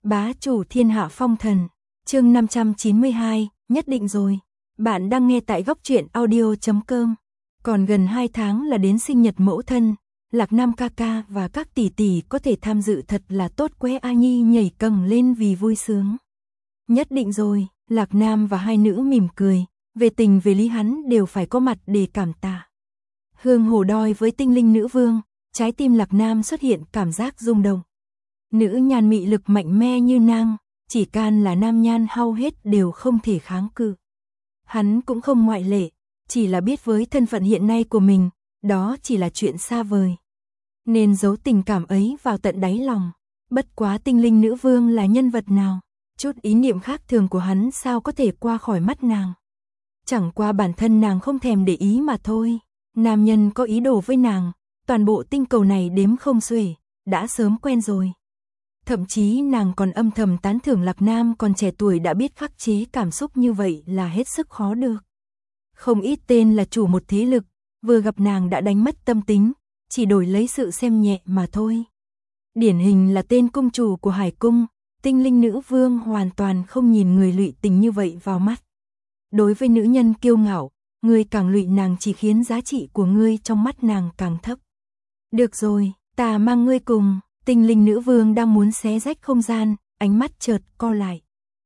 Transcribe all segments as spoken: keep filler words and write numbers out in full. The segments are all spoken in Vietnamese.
Bá chủ thiên hạ phong thần, chương năm trăm chín mươi hai, nhất định rồi. Bạn đang nghe tại góc truyện audio chấm com. Còn gần hai tháng là đến sinh nhật mẫu thân, Lạc Nam ca ca và các tỷ tỷ có thể tham dự thật là tốt quá. A Nhi nhảy cầng lên vì vui sướng. Nhất định rồi, Lạc Nam và hai nữ mỉm cười, về tình về lý hắn đều phải có mặt để cảm tạ. Hương hổ đôi với tinh linh nữ vương, trái tim Lạc Nam xuất hiện cảm giác rung động. Nữ nhan mị lực mạnh mẽ như nàng, chỉ can là nam nhan hao hết đều không thể kháng cự. Hắn cũng không ngoại lệ, chỉ là biết với thân phận hiện nay của mình, đó chỉ là chuyện xa vời. Nên giấu tình cảm ấy vào tận đáy lòng. Bất quá tinh linh nữ vương là nhân vật nào, chút ý niệm khác thường của hắn sao có thể qua khỏi mắt nàng. Chẳng qua bản thân nàng không thèm để ý mà thôi. Nam nhân có ý đồ với nàng, toàn bộ tinh cầu này đếm không xuể, đã sớm quen rồi. Thậm chí nàng còn âm thầm tán thưởng Lạc Nam còn trẻ tuổi đã biết khắc chế cảm xúc như vậy là hết sức khó được. Không ít tên là chủ một thế lực, vừa gặp nàng đã đánh mất tâm tính, chỉ đổi lấy sự xem nhẹ mà thôi. Điển hình là tên cung chủ của Hải Cung, tinh linh nữ vương hoàn toàn không nhìn người lụy tình như vậy vào mắt. Đối với nữ nhân kiêu ngạo, người càng lụy nàng chỉ khiến giá trị của ngươi trong mắt nàng càng thấp. Được rồi, ta mang ngươi cùng. Tinh linh nữ vương đang muốn xé rách không gian, ánh mắt chợt co lại.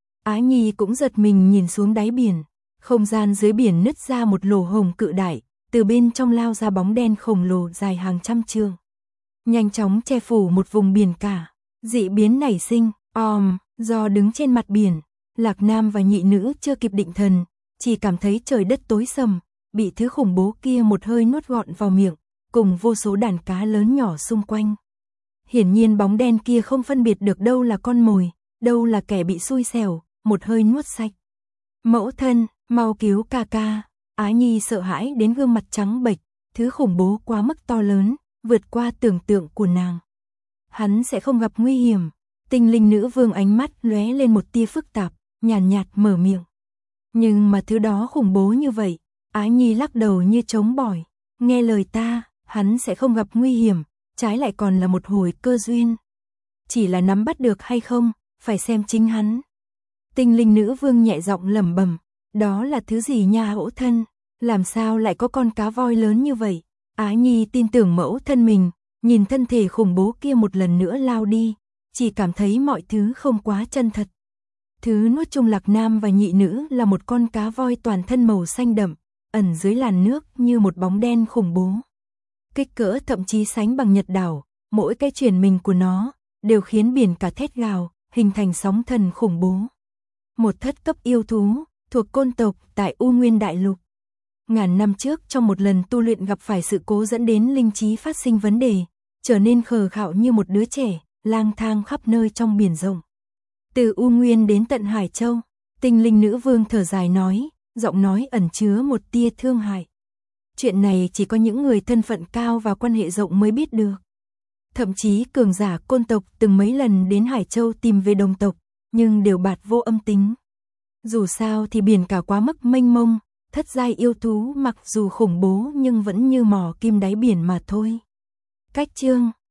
Á Nhi cũng giật mình nhìn xuống đáy biển, không gian dưới biển nứt ra một lỗ hổng cự đại, từ bên trong lao ra bóng đen khổng lồ dài hàng trăm trượng. Nhanh chóng che phủ một vùng biển cả, dị biến nảy sinh, om, do đứng trên mặt biển, Lạc Nam và nhị nữ chưa kịp định thần, chỉ cảm thấy trời đất tối sầm, bị thứ khủng bố kia một hơi nuốt gọn vào miệng, cùng vô số đàn cá lớn nhỏ xung quanh. Hiển nhiên bóng đen kia không phân biệt được đâu là con mồi, đâu là kẻ bị xui xẻo, một hơi nuốt sạch. Mẫu thân, mau cứu ca ca. Á Nhi sợ hãi đến gương mặt trắng bệch, thứ khủng bố quá mức to lớn, vượt qua tưởng tượng của nàng. Hắn sẽ không gặp nguy hiểm. Tinh linh nữ vương ánh mắt lóe lên một tia phức tạp, nhàn nhạt, nhạt mở miệng. Nhưng mà thứ đó khủng bố như vậy, Á Nhi lắc đầu như trống bỏi. Nghe lời ta, hắn sẽ không gặp nguy hiểm. Trái lại còn là một hồi cơ duyên. Chỉ là nắm bắt được hay không, phải xem chính hắn. Tinh linh nữ vương nhẹ giọng lẩm bẩm, đó là thứ gì nha mẫu thân, làm sao lại có con cá voi lớn như vậy? Á Nhi tin tưởng mẫu thân mình, nhìn thân thể khủng bố kia một lần nữa lao đi, chỉ cảm thấy mọi thứ không quá chân thật. Thứ nuốt chung Lạc Nam và nhị nữ là một con cá voi toàn thân màu xanh đậm, ẩn dưới làn nước như một bóng đen khủng bố. Kích cỡ thậm chí sánh bằng Nhật đảo, mỗi cái chuyển mình của nó đều khiến biển cả thét gào, hình thành sóng thần khủng bố. Một thất cấp yêu thú thuộc côn tộc tại U Nguyên Đại Lục. Ngàn năm trước trong một lần tu luyện gặp phải sự cố dẫn đến linh trí phát sinh vấn đề, trở nên khờ khạo như một đứa trẻ, lang thang khắp nơi trong biển rộng. Từ U Nguyên đến tận Hải Châu, tinh linh nữ vương thở dài nói, giọng nói ẩn chứa một tia thương hại. Chuyện này chỉ có những người thân phận cao và quan hệ rộng mới biết được. Thậm chí cường giả côn tộc từng mấy lần đến Hải Châu tìm về đồng tộc, nhưng đều bạt vô âm tính. Dù sao thì biển cả quá mức mênh mông, thất giai yêu thú mặc dù khủng bố nhưng vẫn như mỏ kim đáy biển mà thôi. Cách chương